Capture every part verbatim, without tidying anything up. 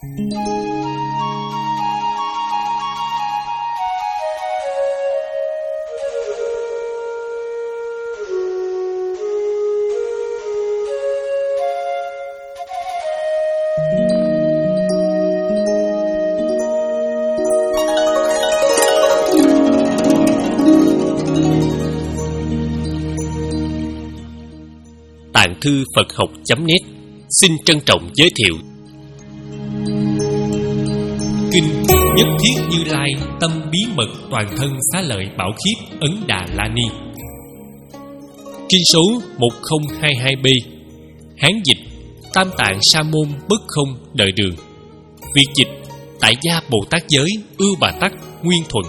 Tạng thư Phật học chấm net xin trân trọng giới thiệu Kinh Nhất Thiết Như Lai Tâm Bí Mật Toàn Thân Xá Lợi Bảo Khiết Ấn Đà La Ni. Kinh số một không hai hai B. Hán dịch Tam Tạng Sa Môn Bất Không Đợi Đường. Việt dịch Tại Gia Bồ Tát Giới Ưu Bà Tắc Nguyên Thuận.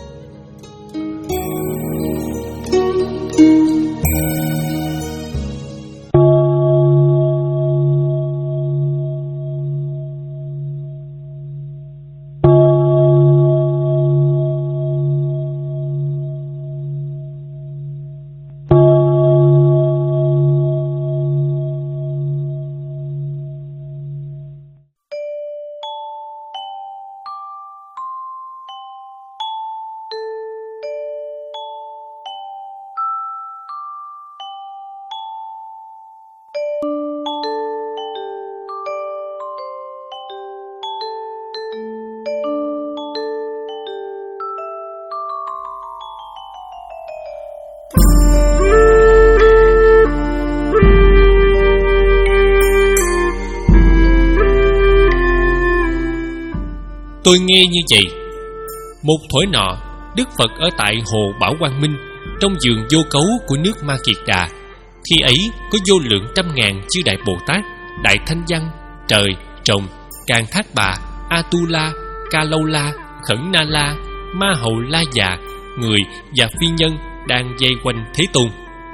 Tôi nghe như vậy. Một thổi nọ, Đức Phật ở tại hồ Bảo Quang Minh, trong vườn vô cấu của nước Ma Kiệt Đà. Khi ấy có vô lượng trăm ngàn chư đại Bồ Tát, đại Thanh Văn, Trời, Rồng, Càn Thác Bà, Atula, Ca Lâu La, Khẩn Na La, Ma Hầu La Già, người và phi nhân đang vây quanh Thế Tôn.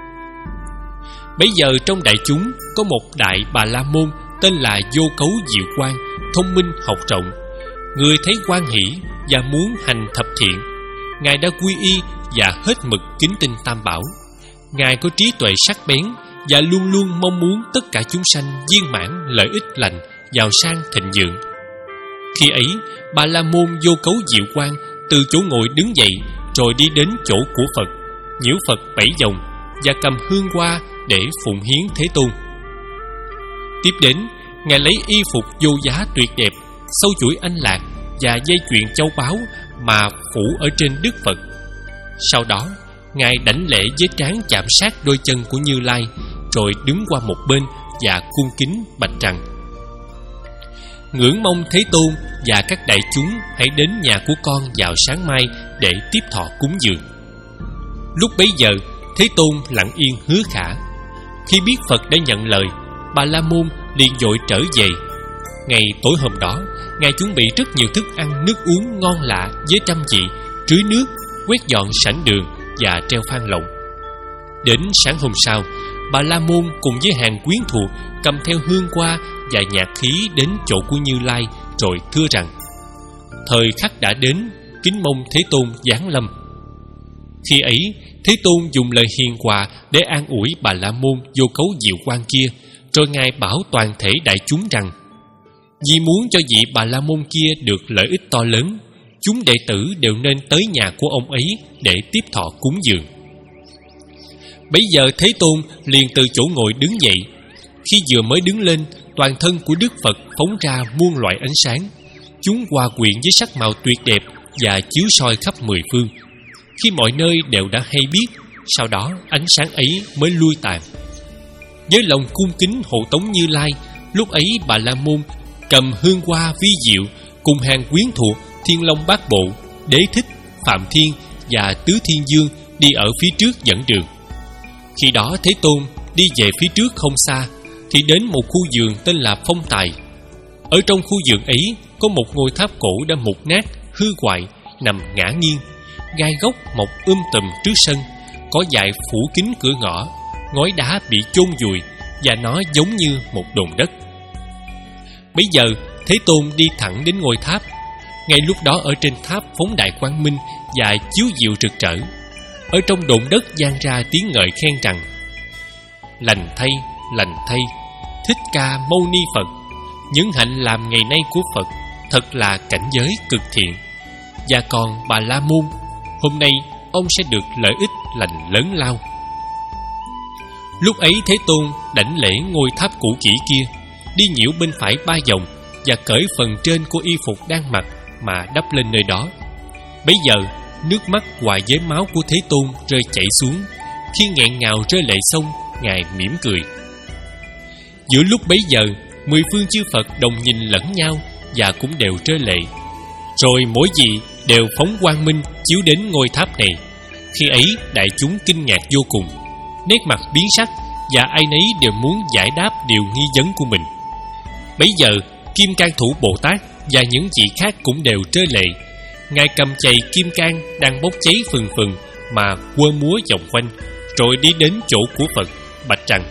Bấy giờ trong đại chúng có một đại Bà La Môn tên là Vô Cấu Diệu Quang, thông minh học rộng. Người thấy hoan hỷ và muốn hành thập thiện. Ngài đã quy y và hết mực kính tinh Tam Bảo. Ngài có trí tuệ sắc bén và luôn luôn mong muốn tất cả chúng sanh viên mãn lợi ích lành, giàu sang thịnh vượng. Khi ấy, Bà La Môn Vô Cấu Diệu Quang từ chỗ ngồi đứng dậy, rồi đi đến chỗ của Phật, nhiễu Phật bảy vòng và cầm hương hoa để phụng hiến Thế Tôn. Tiếp đến, Ngài lấy y phục vô giá tuyệt đẹp, sâu chuỗi anh lạc và dây chuyền châu báu mà phủ ở trên Đức Phật. Sau đó, Ngài đảnh lễ với trán chạm sát đôi chân của Như Lai, rồi đứng qua một bên và cung kính bạch rằng: ngưỡng mong Thế Tôn và các đại chúng hãy đến nhà của con vào sáng mai để tiếp thọ cúng dường. Lúc bấy giờ, Thế Tôn lặng yên hứa khả. Khi biết Phật đã nhận lời, Bà La Môn liền vội trở về. Ngày tối hôm đó, Ngài chuẩn bị rất nhiều thức ăn nước uống ngon lạ với trăm vị, trưới nước, quét dọn sảnh đường và treo phan lộng. Đến sáng hôm sau, Bà La Môn cùng với hàng quyến thuộc cầm theo hương hoa và nhạc khí đến chỗ của Như Lai, rồi thưa rằng: thời khắc đã đến, kính mong Thế Tôn giáng lâm. Khi ấy, Thế Tôn dùng lời hiền hòa để an ủi Bà La Môn Vô Cấu Diệu Quang kia, rồi Ngài bảo toàn thể đại chúng rằng: vì muốn cho vị Bà La Môn kia được lợi ích to lớn, chúng đệ tử đều nên tới nhà của ông ấy để tiếp thọ cúng dường. Bấy giờ Thế Tôn liền từ chỗ ngồi đứng dậy. Khi vừa mới đứng lên, toàn thân của Đức Phật phóng ra muôn loại ánh sáng. Chúng hòa quyện với sắc màu tuyệt đẹp và chiếu soi khắp mười phương. Khi mọi nơi đều đã hay biết, sau đó ánh sáng ấy mới lui tàn. Với lòng cung kính hộ tống Như Lai, lúc ấy Bà La Môn cầm hương hoa vi diệu cùng hàng quyến thuộc Thiên Long Bát Bộ, Đế Thích, Phạm Thiên và Tứ Thiên Dương đi ở phía trước dẫn đường. Khi đó Thế Tôn đi về phía trước không xa thì đến một khu vườn tên là Phong Tài. Ở trong khu vườn ấy có một ngôi tháp cổ đã mục nát, hư hoại, nằm ngả nghiêng, gai gốc mọc um tùm trước sân, có dại phủ kín cửa ngõ, ngói đá bị chôn vùi và nó giống như một đồn đất. Bấy giờ Thế Tôn đi thẳng đến ngôi tháp. Ngay lúc đó ở trên tháp phóng đại quang minh và chiếu diệu rực rỡ. Ở trong đồn đất vang ra tiếng ngợi khen rằng: lành thay, lành thay, Thích Ca Mâu Ni Phật, những hạnh làm ngày nay của Phật thật là cảnh giới cực thiện. Và còn Bà La Môn, hôm nay ông sẽ được lợi ích lành lớn lao. Lúc ấy Thế Tôn đảnh lễ ngôi tháp cũ kỹ kia, đi nhiễu bên phải ba vòng và cởi phần trên của y phục đang mặc mà đắp lên nơi đó. Bấy giờ nước mắt hòa với máu của Thế Tôn rơi chảy xuống. Khi nghẹn ngào rơi lệ xong, Ngài mỉm cười. Giữa lúc bấy giờ, mười phương chư Phật đồng nhìn lẫn nhau và cũng đều rơi lệ. Rồi mỗi vị đều phóng quang minh chiếu đến ngôi tháp này. Khi ấy đại chúng kinh ngạc vô cùng, nét mặt biến sắc, và ai nấy đều muốn giải đáp điều nghi vấn của mình. Bấy giờ Kim Cang Thủ Bồ Tát và những vị khác cũng đều rơi lệ. Ngài cầm chày kim cang đang bốc cháy phừng phừng mà quơ múa vòng quanh, rồi đi đến chỗ của Phật, bạch rằng: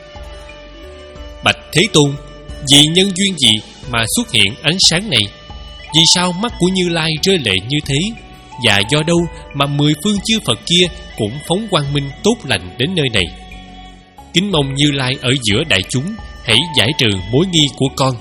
Bạch Thế Tôn, vì nhân duyên gì mà xuất hiện ánh sáng này? Vì sao mắt của Như Lai rơi lệ như thế? Và do đâu mà mười phương chư Phật kia cũng phóng quang minh tốt lành đến nơi này? Kính mong Như Lai ở giữa đại chúng hãy giải trừ mối nghi của con.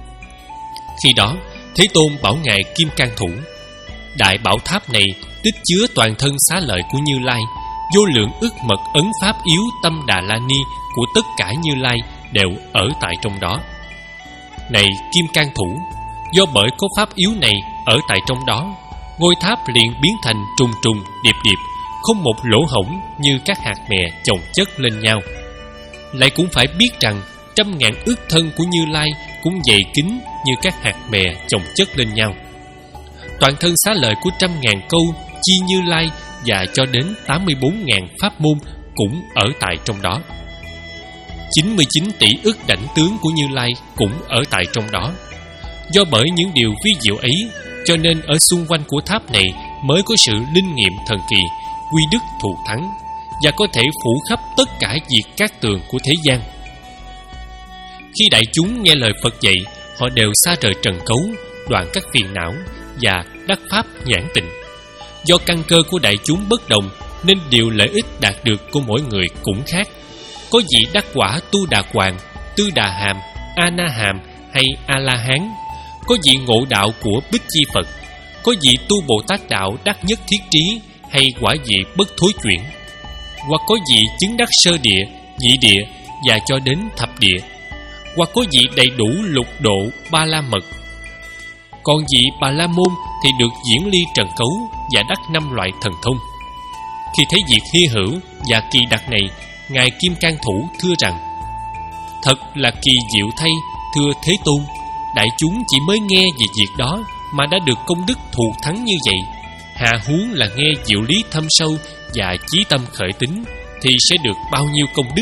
Khi đó Thế Tôn bảo Ngài Kim Cang Thủ: Đại bảo tháp này tích chứa toàn thân xá lợi của Như Lai, vô lượng ức mật ấn pháp yếu tâm Đà La Ni của tất cả Như Lai đều ở tại trong đó. Này Kim Cang Thủ, do bởi có pháp yếu này ở tại trong đó, ngôi tháp liền biến thành trùng trùng điệp điệp, không một lỗ hổng như các hạt mè chồng chất lên nhau. Lại cũng phải biết rằng trăm ngàn ức thân của Như Lai cũng dày kín như các hạt mè chồng chất lên nhau. Toàn thân xá lợi của trăm ngàn câu chi Như Lai và cho đến tám mươi bốn ngàn pháp môn cũng ở tại trong đó. chín mươi chín tỷ ức đảnh tướng của Như Lai cũng ở tại trong đó. Do bởi những điều vi diệu ấy, cho nên ở xung quanh của tháp này mới có sự linh nghiệm thần kỳ, quy đức thù thắng, và có thể phủ khắp tất cả diệt các tường của thế gian. Khi đại chúng nghe lời Phật dạy, họ đều xa rời trần cấu, đoạn các phiền não và đắc pháp nhãn tịnh. Do căn cơ của đại chúng bất đồng, nên điều lợi ích đạt được của mỗi người cũng khác. Có vị đắc quả Tu Đà Hoàng, Tư Đà Hàm, A Na Hàm hay A La Hán. Có vị ngộ đạo của Bích Chi Phật. Có vị tu Bồ Tát đạo đắc nhất thiết trí, hay quả vị bất thối chuyển. Hoặc có vị chứng đắc sơ địa, nhị địa và cho đến thập địa. Hoặc có vị đầy đủ lục độ ba la mật. Còn vị Bà La Môn thì được diễn ly trần cấu và đắc năm loại thần thông. Khi thấy việc hy hữu và kỳ đặc này, Ngài Kim Cang Thủ thưa rằng: Thật là kỳ diệu thay, thưa Thế Tôn. Đại chúng chỉ mới nghe về việc đó mà đã được công đức thù thắng như vậy. Hà huống là nghe diệu lý thâm sâu và chí tâm khởi tín thì sẽ được bao nhiêu công đức.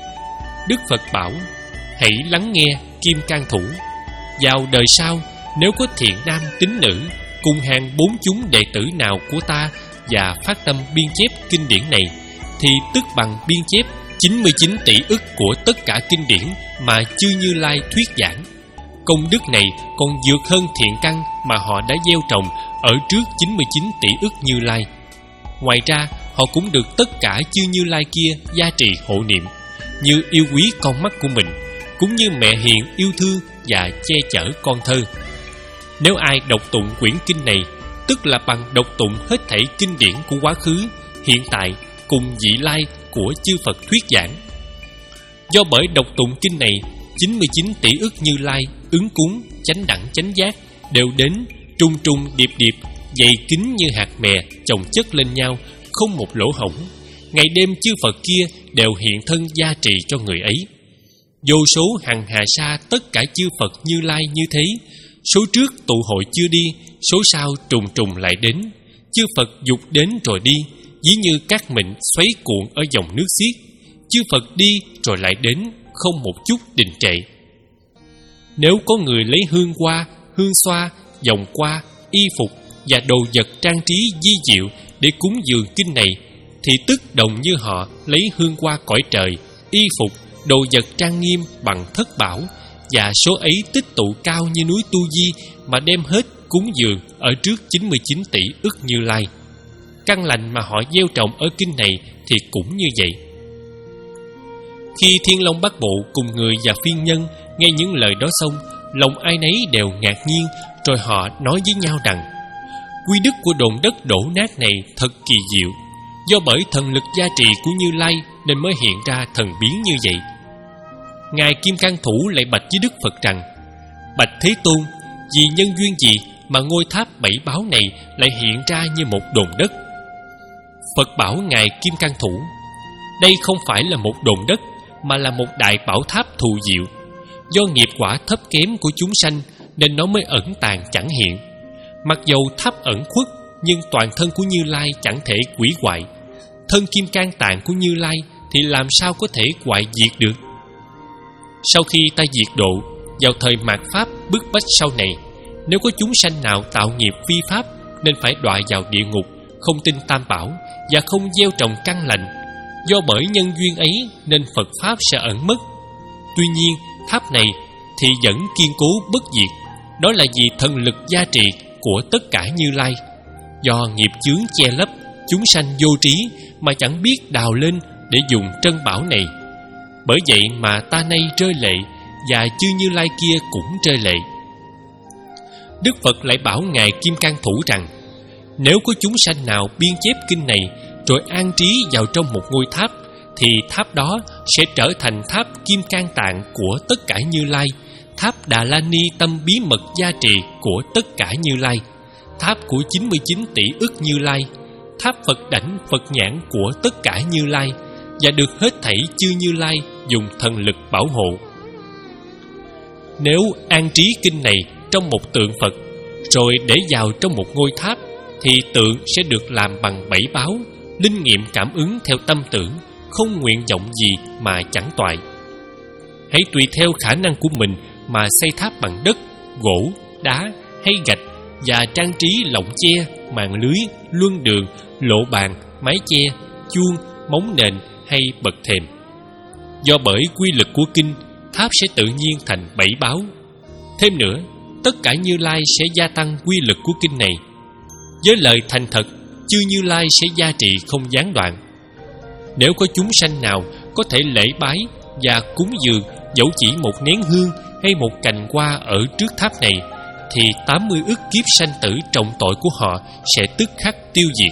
Đức Phật bảo: Hãy lắng nghe Kim Cang Thủ. Vào đời sau, nếu có thiện nam tín nữ cùng hàng bốn chúng đệ tử nào của ta và phát tâm biên chép kinh điển này, thì tức bằng biên chép chín mươi chín tỷ ức của tất cả kinh điển mà chư Như Lai thuyết giảng. Công đức này còn vượt hơn thiện căn mà họ đã gieo trồng ở trước chín mươi chín tỷ ức Như Lai. Ngoài ra, họ cũng được tất cả chư Như Lai kia gia trì hộ niệm, như yêu quý con mắt của mình, cũng như mẹ hiền yêu thương và che chở con thơ. Nếu ai đọc tụng quyển kinh này, tức là bằng đọc tụng hết thảy kinh điển của quá khứ, hiện tại cùng vị lai của chư Phật thuyết giảng. Do bởi đọc tụng kinh này, chín mươi chín tỷ ức Như Lai ứng cúng, chánh đẳng chánh giác đều đến trung trung điệp điệp, dày kín như hạt mè chồng chất lên nhau, không một lỗ hổng. Ngày đêm chư Phật kia đều hiện thân gia trì cho người ấy. Vô số hằng hà sa tất cả chư Phật Như Lai như thế. Số trước tụ hội chưa đi, số sau trùng trùng lại đến. Chư Phật dục đến rồi đi, ví như các mịn xoáy cuộn ở dòng nước xiết. Chư Phật đi rồi lại đến, không một chút đình trệ. Nếu có người lấy hương hoa, hương xoa, vòng qua, y phục và đồ vật trang trí di diệu để cúng dường kinh này, thì tức đồng như họ lấy hương hoa cõi trời, y phục, đồ vật trang nghiêm bằng thất bảo, và số ấy tích tụ cao như núi Tu Di mà đem hết cúng dường ở trước chín mươi chín tỷ ức Như Lai. Căn lành mà họ gieo trồng ở kinh này thì cũng như vậy. Khi Thiên Long Bát Bộ cùng người và phiên nhân nghe những lời đó xong, lòng ai nấy đều ngạc nhiên, rồi họ nói với nhau rằng quy đức của đồn đất đổ nát này thật kỳ diệu. Do bởi thần lực gia trì của Như Lai nên mới hiện ra thần biến như vậy. Ngài Kim Cang Thủ lại bạch với Đức Phật rằng: Bạch Thế Tôn, vì nhân duyên gì mà ngôi tháp bảy báo này lại hiện ra như một đồn đất? Phật bảo Ngài Kim Cang Thủ: Đây không phải là một đồn đất, mà là một đại bảo tháp thù diệu. Do nghiệp quả thấp kém của chúng sanh nên nó mới ẩn tàng chẳng hiện. Mặc dầu tháp ẩn khuất, nhưng toàn thân của Như Lai chẳng thể hủy hoại. Thân kim cang tạng của Như Lai thì làm sao có thể hoại diệt được? Sau khi ta diệt độ, vào thời mạt Pháp bức bách sau này, nếu có chúng sanh nào tạo nghiệp vi pháp nên phải đọa vào địa ngục, không tin Tam Bảo và không gieo trồng căn lành. Do bởi nhân duyên ấy nên Phật Pháp sẽ ẩn mất. Tuy nhiên tháp này thì vẫn kiên cố bất diệt. Đó là vì thần lực gia trì của tất cả Như Lai. Do nghiệp chướng che lấp, chúng sanh vô trí mà chẳng biết đào lên để dùng trân bảo này. Bởi vậy mà ta nay rơi lệ, và chư Như Lai kia cũng rơi lệ. Đức Phật lại bảo Ngài Kim Cang Thủ rằng: Nếu có chúng sanh nào biên chép kinh này rồi an trí vào trong một ngôi tháp, thì tháp đó sẽ trở thành tháp Kim Cang Tạng của tất cả Như Lai, tháp Đà La Ni tâm bí mật gia trì của tất cả Như Lai, tháp của chín mươi chín tỷ ức Như Lai, tháp Phật đảnh Phật nhãn của tất cả Như Lai, và được hết thảy chư Như Lai dùng thần lực bảo hộ. Nếu an trí kinh này trong một tượng Phật, rồi để vào trong một ngôi tháp, thì tượng sẽ được làm bằng bảy báo, linh nghiệm cảm ứng theo tâm tưởng, không nguyện vọng gì mà chẳng toại. Hãy tùy theo khả năng của mình mà xây tháp bằng đất, gỗ, đá hay gạch, và trang trí lọng che, màn lưới, luân đường, lộ bàn, mái che, chuông, móng nền hay bậc thềm. Do bởi quy lực của kinh, tháp sẽ tự nhiên thành bảy báo. Thêm nữa, tất cả Như Lai sẽ gia tăng quy lực của kinh này. Với lời thành thật, chư Như Lai sẽ gia trị không gián đoạn. Nếu có chúng sanh nào có thể lễ bái và cúng dường dẫu chỉ một nén hương hay một cành hoa ở trước tháp này, thì tám mươi ức kiếp sanh tử trọng tội của họ sẽ tức khắc tiêu diệt.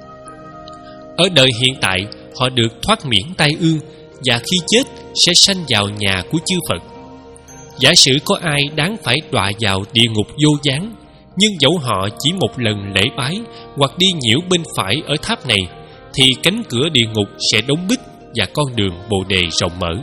Ở đời hiện tại, họ được thoát miễn tai ương, và khi chết sẽ sanh vào nhà của chư Phật. Giả sử có ai đáng phải đọa vào địa ngục vô gián, nhưng dẫu họ chỉ một lần lễ bái hoặc đi nhiễu bên phải ở tháp này, thì cánh cửa địa ngục sẽ đóng bít và con đường Bồ Đề rộng mở.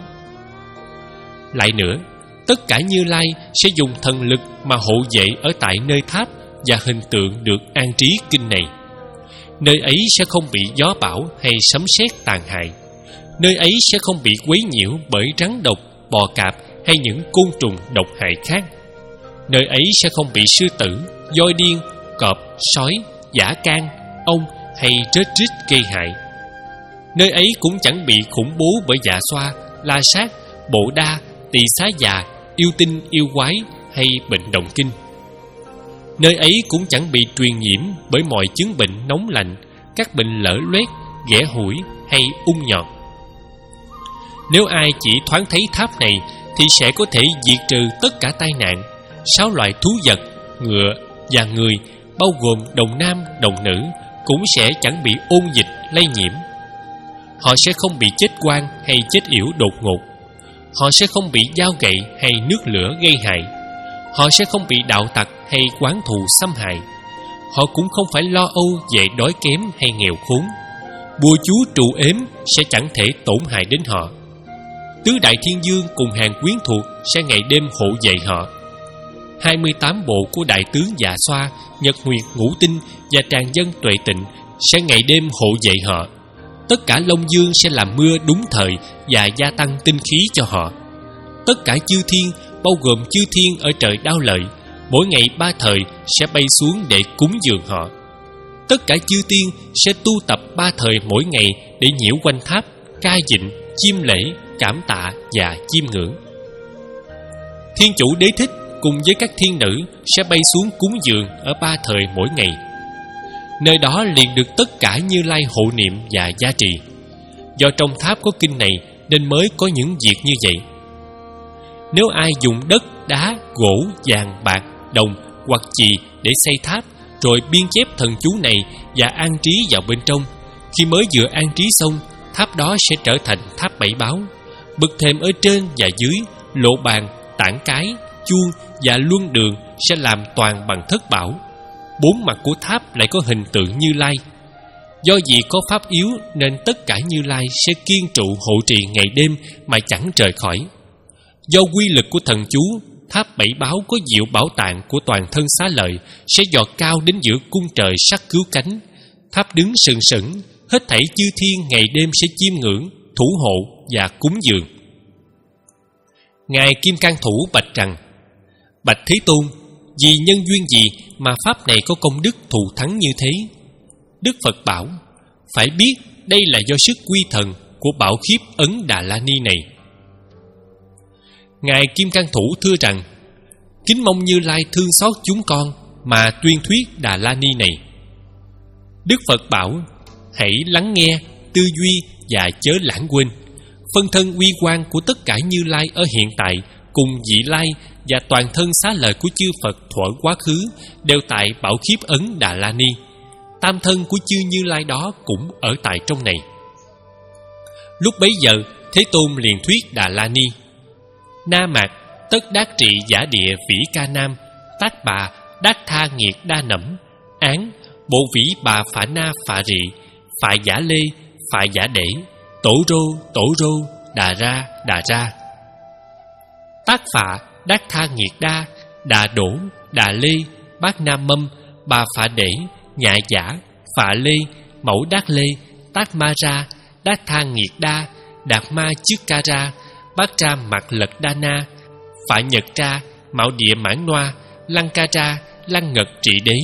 Lại nữa, tất cả Như Lai sẽ dùng thần lực mà hộ vệ ở tại nơi tháp và hình tượng được an trí kinh này. Nơi ấy sẽ không bị gió bão hay sấm sét tàn hại. Nơi ấy sẽ không bị quấy nhiễu bởi rắn độc, bò cạp hay những côn trùng độc hại khác. Nơi ấy sẽ không bị sư tử, voi điên, cọp, sói, dã can, ong hay rết rít gây hại. Nơi ấy cũng chẳng bị khủng bố bởi dạ xoa, la sát, bộ đa, tỳ xá già, yêu tinh, yêu quái hay bệnh động kinh. Nơi ấy cũng chẳng bị truyền nhiễm bởi mọi chứng bệnh nóng lạnh, các bệnh lở loét, ghẻ hủi hay ung nhọt. Nếu ai chỉ thoáng thấy tháp này thì sẽ có thể diệt trừ tất cả tai nạn. Sáu loại thú vật, ngựa và người, bao gồm đồng nam, đồng nữ, cũng sẽ chẳng bị ôn dịch lây nhiễm. Họ sẽ không bị chết oan hay chết yểu đột ngột. Họ sẽ không bị dao gậy hay nước lửa gây hại. Họ sẽ không bị đạo tặc hay oán thù xâm hại. Họ cũng không phải lo âu về đói kém hay nghèo khốn. Bùa chú trụ ếm sẽ chẳng thể tổn hại đến họ. Tứ đại thiên dương cùng hàng quyến thuộc sẽ ngày đêm hộ vệ họ. Hai mươi tám bộ của đại tướng Dạ Xoa, Nhật Nguyệt, Ngũ Tinh và tràng dân Tuệ Tịnh sẽ ngày đêm hộ vệ họ. Tất cả Long Dương sẽ làm mưa đúng thời và gia tăng tinh khí cho họ. Tất cả chư thiên, bao gồm chư thiên ở trời Đao Lợi, mỗi ngày ba thời sẽ bay xuống để cúng dường họ. Tất cả chư tiên sẽ tu tập ba thời mỗi ngày để nhiễu quanh tháp, ca dịnh, chiêm lễ, cảm tạ và chiêm ngưỡng. Thiên chủ Đế Thích cùng với các thiên nữ sẽ bay xuống cúng dường ở ba thời mỗi ngày. Nơi đó liền được tất cả Như Lai hộ niệm và gia trì. Do trong tháp có kinh này nên mới có những việc như vậy. Nếu ai dùng đất, đất đá, gỗ, vàng, bạc, đồng hoặc chì để xây tháp, rồi biên chép thần chú này và an trí vào bên trong. Khi mới vừa an trí xong, tháp đó sẽ trở thành tháp bảy báo. Bậc thềm ở trên và dưới, lộ bàn, tảng cái, chuông và luân đường sẽ làm toàn bằng thất bảo. Bốn mặt của tháp lại có hình tượng Như Lai. Do vì có pháp yếu nên tất cả Như Lai sẽ kiên trụ hộ trì ngày đêm mà chẳng rời khỏi. Do quy lực của thần chú, tháp bảy báo có diệu bảo tạng của toàn thân Xá Lợi sẽ dò cao đến giữa cung trời sắc cứu cánh. Tháp đứng sừng sững, hết thảy chư thiên ngày đêm sẽ chiêm ngưỡng, thủ hộ và cúng dường. Ngài Kim Cang Thủ bạch rằng: Bạch Thế Tôn, vì nhân duyên gì mà pháp này có công đức thù thắng như thế? Đức Phật bảo: phải biết đây là do sức quy thần của Bảo Khiếp Ấn Đà La Ni này. Ngài Kim Cang Thủ thưa rằng: kính mong Như Lai thương xót chúng con mà tuyên thuyết Đà La Ni này. Đức Phật bảo: hãy lắng nghe, tư duy và chớ lãng quên. Phân thân uy quang của tất cả Như Lai ở hiện tại cùng vị Lai và toàn thân Xá Lợi của chư Phật thuở quá khứ đều tại Bảo Khiếp Ấn Đà La Ni. Tam thân của chư Như Lai đó cũng ở tại trong này. Lúc bấy giờ, Thế Tôn liền thuyết Đà La Ni: Na Mạt tất đắc trị giả địa vĩ ca nam, tác bà đắc tha nghiệt đa nẫm, án bộ vĩ bà phả na phả rị, phạ giả lê phạ giả để, tổ rô tổ rô, đà ra đà ra. Tác phạ đắc tha nghiệt đa, đà đổ đà lê, bát nam mâm, bà phạ để, nhạ giả, phạ lê, mẫu đắc lê, tác ma ra, đắc tha nghiệt đa, đạt ma trước ca ra, bát ra mặt lật đa na, phạ nhật ra, mạo địa mãn noa, lăng ca ra, lăng ngật trị đế.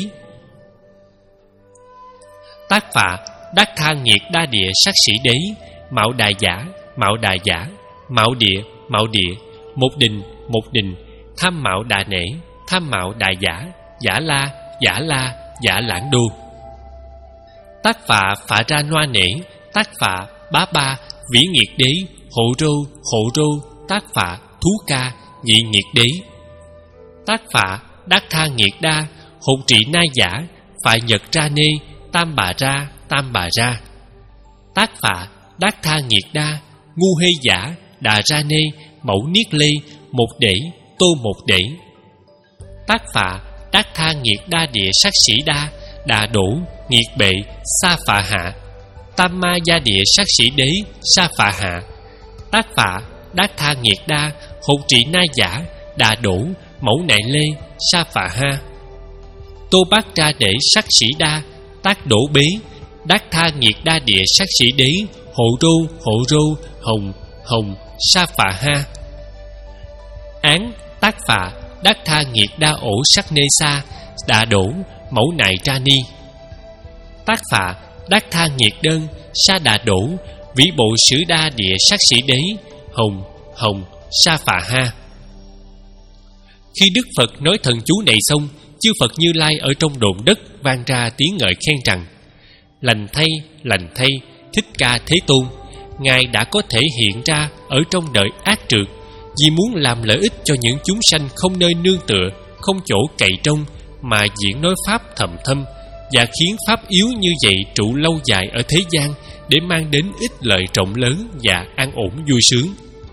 Tác phạ đắc tha nghiệt đa địa sắc sĩ đế, mạo đà giả, mạo đà giả, mạo địa, mạo địa, một đình, một đình, tham mạo đà nể, tham mạo đà giả, giả la, giả la, giả lãng đô. Tác phạ phạ ra noa nể, tác phạ bá ba, vĩ nghiệt đế, hộ rô, hộ rô, tác phạ thú ca, nhị nghiệt đế. Tác phạ đắc tha nghiệt đa, hộ trị na giả, phạ nhật ra nê, tam bà ra, tam bà ra. Tác phạ đắc tha nghiệt đa, ngu hê giả, đà ra nê, mẫu niết lê, một để, tô một để. Tác phạ đắc tha nghiệt đa địa sắc sĩ đa, đà đổ, nghiệt bệ, sa phạ hạ, tam ma gia địa sắc sĩ đế, sa phạ hạ. Tác phạ đắc tha nghiệt đa, hộ trị na giả, đà đổ, mẫu nại lê, sa phạ ha. Tô bát ra để sắc sĩ đa, tác đổ bế, đắc tha nghiệt đa địa sắc sĩ đế, hộ rô, hộ rô, hồng, hồng, sa phạ ha. Án tác phạ đắc tha nghiệt đa ổ sắc nê sa, đà đổ, mẫu nại ra ni. Tác phạ đắc tha nghiệt đơn, sa đà đổ, vĩ bộ sử đa địa sắc sĩ đế, hồng, hồng, sa phạ ha. Khi Đức Phật nói thần chú này xong, chư Phật Như Lai ở trong đồn đất vang ra tiếng ngợi khen rằng: lành thay, lành thay, Thích Ca Thế Tôn, Ngài đã có thể hiện ra ở trong đời ác trượt, vì muốn làm lợi ích cho những chúng sanh không nơi nương tựa, không chỗ cậy trông, mà diễn nói pháp thầm thâm, và khiến pháp yếu như vậy trụ lâu dài ở thế gian, để mang đến ích lợi rộng lớn và an ổn vui sướng.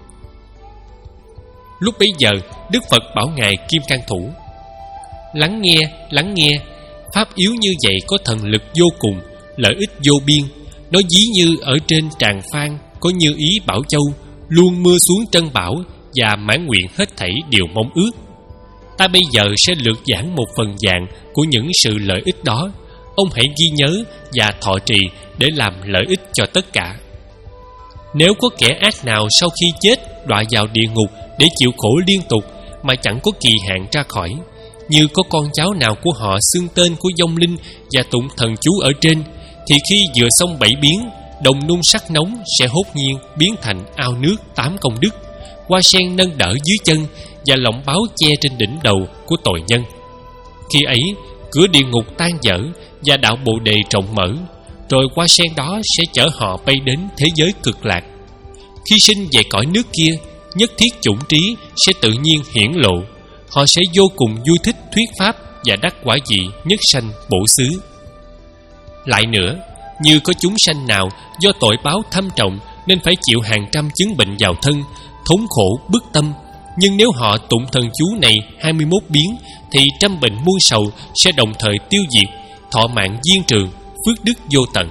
Lúc bấy giờ, Đức Phật bảo Ngài Kim Cang Thủ: lắng nghe, lắng nghe, pháp yếu như vậy có thần lực vô cùng, lợi ích vô biên. Nó ví như ở trên tràng Phan có Như Ý Bảo Châu, luôn mưa xuống trân bảo, và mãn nguyện hết thảy điều mong ước. Ta bây giờ sẽ lược giảng một phần vàng của những sự lợi ích đó. Ông hãy ghi nhớ và thọ trì để làm lợi ích cho tất cả. Nếu có kẻ ác nào sau khi chết đọa vào địa ngục để chịu khổ liên tục mà chẳng có kỳ hạn ra khỏi, như có con cháu nào của họ xưng tên của vong linh và tụng thần chú ở trên, thì khi vừa xong bảy biến, đồng nung sắc nóng sẽ hốt nhiên biến thành ao nước tám công đức, hoa sen nâng đỡ dưới chân, và lọng báo che trên đỉnh đầu của tội nhân. Khi ấy, cửa địa ngục tan dở và đạo Bồ Đề rộng mở, rồi hoa sen đó sẽ chở họ bay đến thế giới cực lạc. Khi sinh về cõi nước kia, nhất thiết chủng trí sẽ tự nhiên hiển lộ, họ sẽ vô cùng vui thích thuyết pháp và đắc quả vị nhất sanh bổ xứ. Lại nữa, như có chúng sanh nào do tội báo thâm trọng nên phải chịu hàng trăm chứng bệnh vào thân, thống khổ bức tâm, nhưng nếu họ tụng thần chú này hai mươi mốt biến thì trăm bệnh muôn sầu sẽ đồng thời tiêu diệt, thọ mạng viên trường, phước đức vô tận.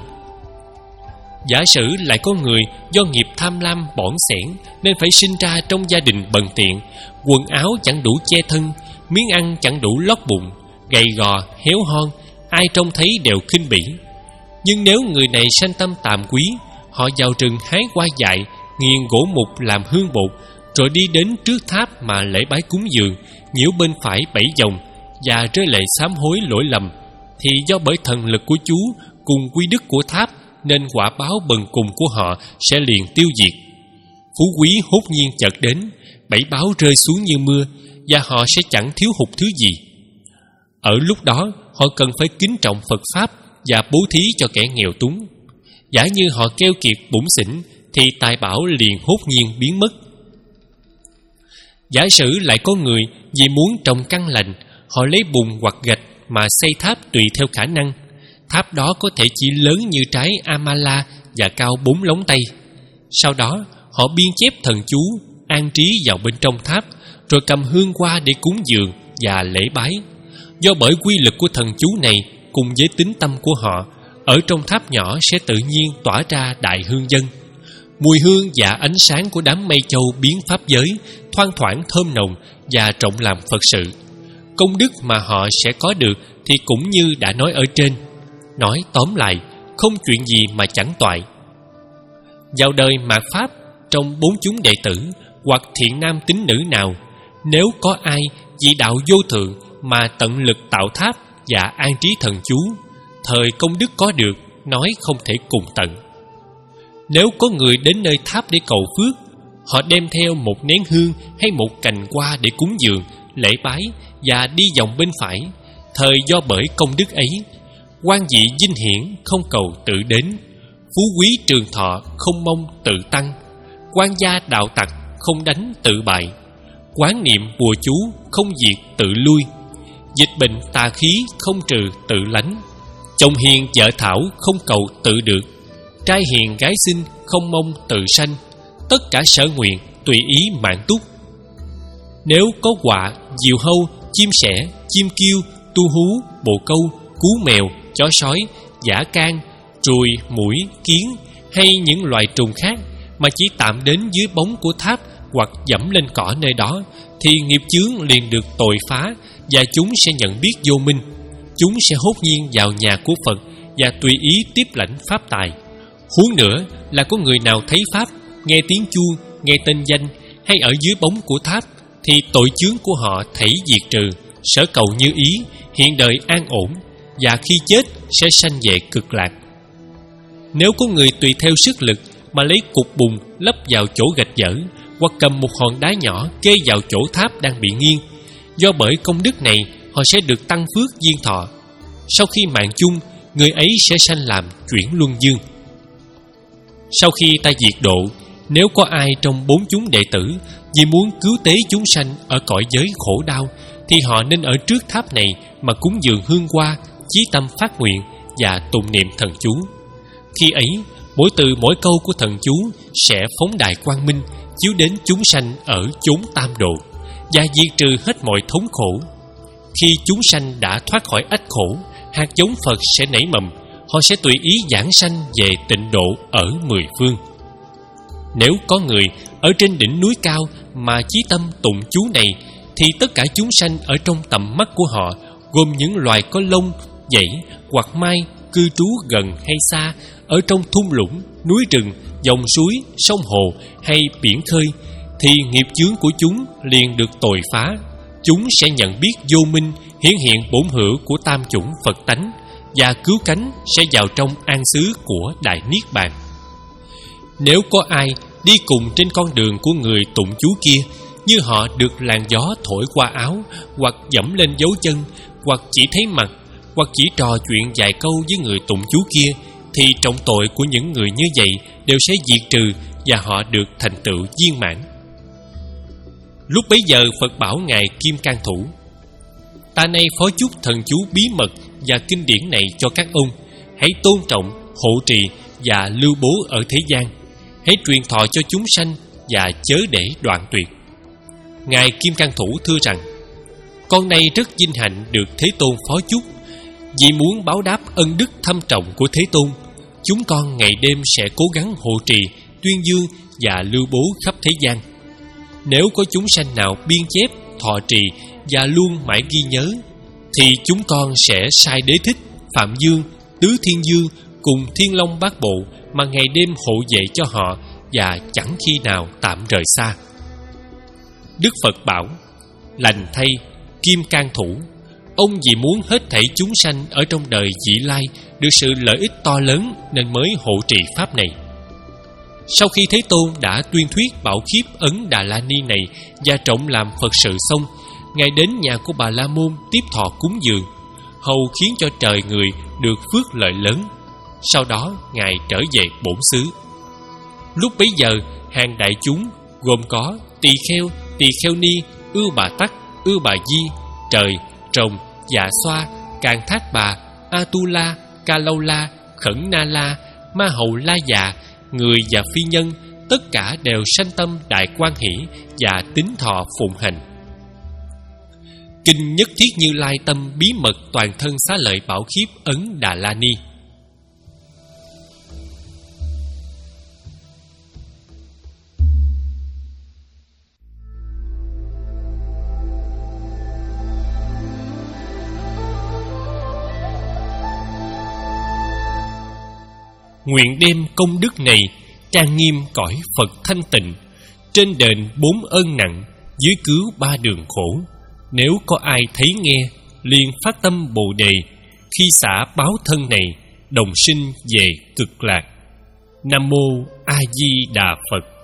Giả sử lại có người do nghiệp tham lam bỏn xẻn nên phải sinh ra trong gia đình bần tiện, quần áo chẳng đủ che thân, miếng ăn chẳng đủ lót bụng, gầy gò, héo hon, ai trông thấy đều khinh bỉ. Nhưng nếu người này sanh tâm tàm quý, họ vào rừng hái hoa dại, nghiền gỗ mục làm hương bột, rồi đi đến trước tháp mà lễ bái cúng dường, nhiễu bên phải bảy vòng và rơi lệ sám hối lỗi lầm, thì do bởi thần lực của chú cùng quy đức của tháp nên quả báo bần cùng của họ sẽ liền tiêu diệt. Phú quý hốt nhiên chợt đến, bảy báo rơi xuống như mưa, và họ sẽ chẳng thiếu hụt thứ gì. Ở lúc đó họ cần phải kính trọng Phật Pháp và bố thí cho kẻ nghèo túng. Giả như họ keo kiệt bủn xỉn thì tài bảo liền hốt nhiên biến mất. Giả sử lại có người vì muốn trồng căn lành, họ lấy bùn hoặc gạch mà xây tháp tùy theo khả năng. Tháp đó có thể chỉ lớn như trái Amala và cao bốn lóng tay. Sau đó họ biên chép thần chú, an trí vào bên trong tháp, rồi cầm hương hoa để cúng dường và lễ bái. Do bởi quy lực của thần chú này cùng với tính tâm của họ, ở trong tháp nhỏ sẽ tự nhiên tỏa ra đại hương dân. Mùi hương và ánh sáng của đám mây châu biến pháp giới thoang thoảng thơm nồng và trọng làm Phật sự. Công đức mà họ sẽ có được thì cũng như đã nói ở trên. Nói tóm lại, không chuyện gì mà chẳng toại. Vào đời mạt Pháp, trong bốn chúng đệ tử hoặc thiện nam tín nữ nào, nếu có ai vì đạo vô thượng mà tận lực tạo tháp và an trí thần chú, thời công đức có được nói không thể cùng tận. Nếu có người đến nơi tháp để cầu phước, họ đem theo một nén hương hay một cành hoa để cúng dường, lễ bái và đi vòng bên phải, thời do bởi công đức ấy, quan vị vinh hiển không cầu tự đến, phú quý trường thọ không mong tự tăng, quan gia đạo tặc không đánh tự bại, quán niệm bùa chú không diệt tự lui, dịch bệnh tà khí không trừ tự lánh, chồng hiền vợ thảo không cầu tự được, trai hiền gái xinh không mong tự sanh, tất cả sở nguyện tùy ý mãn túc. Nếu có quạ, diều hâu, chim sẻ, chim kêu, tu hú, bồ câu, cú mèo, chó sói, dã can, ruồi, muỗi, kiến hay những loài trùng khác mà chỉ tạm đến dưới bóng của tháp hoặc dẫm lên cỏ nơi đó, thì nghiệp chướng liền được tội phá và chúng sẽ nhận biết vô minh. Chúng sẽ hốt nhiên vào nhà của Phật và tùy ý tiếp lãnh pháp tài. Huống nữa là có người nào thấy pháp, nghe tiếng chuông, nghe tên danh hay ở dưới bóng của tháp, thì tội chướng của họ thảy diệt trừ, sở cầu như ý, hiện đời an ổn, và khi chết sẽ sanh về cực lạc. Nếu có người tùy theo sức lực mà lấy cục bùn lấp vào chỗ gạch dở, hoặc cầm một hòn đá nhỏ kê vào chỗ tháp đang bị nghiêng, do bởi công đức này họ sẽ được tăng phước duyên thọ. Sau khi mạng chung, người ấy sẽ sanh làm chuyển luân dương. Sau khi ta diệt độ, nếu có ai trong bốn chúng đệ tử vì muốn cứu tế chúng sanh ở cõi giới khổ đau, thì họ nên ở trước tháp này mà cúng dường hương hoa, chí tâm phát nguyện và tụng niệm thần chú. Khi ấy, mỗi từ mỗi câu của thần chú sẽ phóng đại quang minh chiếu đến chúng sanh ở chốn tam độ và diệt trừ hết mọi thống khổ. Khi chúng sanh đã thoát khỏi ách khổ, hạt giống Phật sẽ nảy mầm, họ sẽ tùy ý giảng sanh về tịnh độ ở mười phương. Nếu có người ở trên đỉnh núi cao mà chí tâm tụng chú này, thì tất cả chúng sanh ở trong tầm mắt của họ, gồm những loài có lông, dãy hoặc mai, cư trú gần hay xa, ở trong thung lũng, núi rừng, dòng suối, sông hồ hay biển khơi, thì nghiệp chướng của chúng liền được tồi phá. Chúng sẽ nhận biết vô minh, hiển hiện bổn hữu của tam chủng Phật tánh, và cứu cánh sẽ vào trong an xứ của Đại Niết Bàn. Nếu có ai đi cùng trên con đường của người tụng chú kia, như họ được làn gió thổi qua áo, hoặc dẫm lên dấu chân, hoặc chỉ thấy mặt, hoặc chỉ trò chuyện vài câu với người tụng chú kia, thì trọng tội của những người như vậy đều sẽ diệt trừ và họ được thành tựu viên mãn. Lúc bấy giờ Phật bảo Ngài Kim Cang Thủ: Ta nay phó chúc thần chú bí mật và kinh điển này cho các ông. Hãy tôn trọng, hộ trì và lưu bố ở thế gian. Hãy truyền thọ cho chúng sanh và chớ để đoạn tuyệt. Ngài Kim Cang Thủ thưa rằng: Con nay rất vinh hạnh được Thế Tôn phó chúc. Vì muốn báo đáp ân đức thâm trọng của Thế Tôn, chúng con ngày đêm sẽ cố gắng hộ trì, tuyên dương và lưu bố khắp thế gian. Nếu có chúng sanh nào biên chép, thọ trì và luôn mãi ghi nhớ, thì chúng con sẽ sai Đế Thích, Phạm Dương, Tứ Thiên Dương cùng Thiên Long Bát Bộ mà ngày đêm hộ vệ cho họ và chẳng khi nào tạm rời xa. Đức Phật bảo: Lành thay, Kim Cang Thủ, ông vì muốn hết thảy chúng sanh ở trong đời vị lai được sự lợi ích to lớn nên mới hộ trì pháp này. Sau khi Thế Tôn đã tuyên thuyết bảo khiếp Ấn Đà La Ni này và trọng làm Phật sự xong, Ngài đến nhà của Bà La Môn tiếp thọ cúng dường, hầu khiến cho trời người được phước lợi lớn. Sau đó Ngài trở về bổn xứ. Lúc bấy giờ, hàng đại chúng gồm có Tỳ Kheo, Tỳ Kheo Ni, Ưu Bà Tắc, Ưu Bà Di, Trời, Trồng, Dạ Xoa, Càn Thác Bà, Atula, Ca Lâu La, Khẩn Na La, Ma Hầu La Già, người và phi nhân, tất cả đều sanh tâm đại quan hỷ và tín thọ phụng hành. Kinh Nhất Thiết Như Lai Tâm bí mật toàn thân xá lợi bảo khiếp Ấn Đà La Ni. Nguyện đem công đức này trang nghiêm cõi Phật thanh tịnh, trên đền bốn ơn nặng, dưới cứu ba đường khổ. Nếu có ai thấy nghe, liền phát tâm Bồ Đề, khi xả báo thân này, đồng sinh về cực lạc. Nam mô A Di Đà Phật.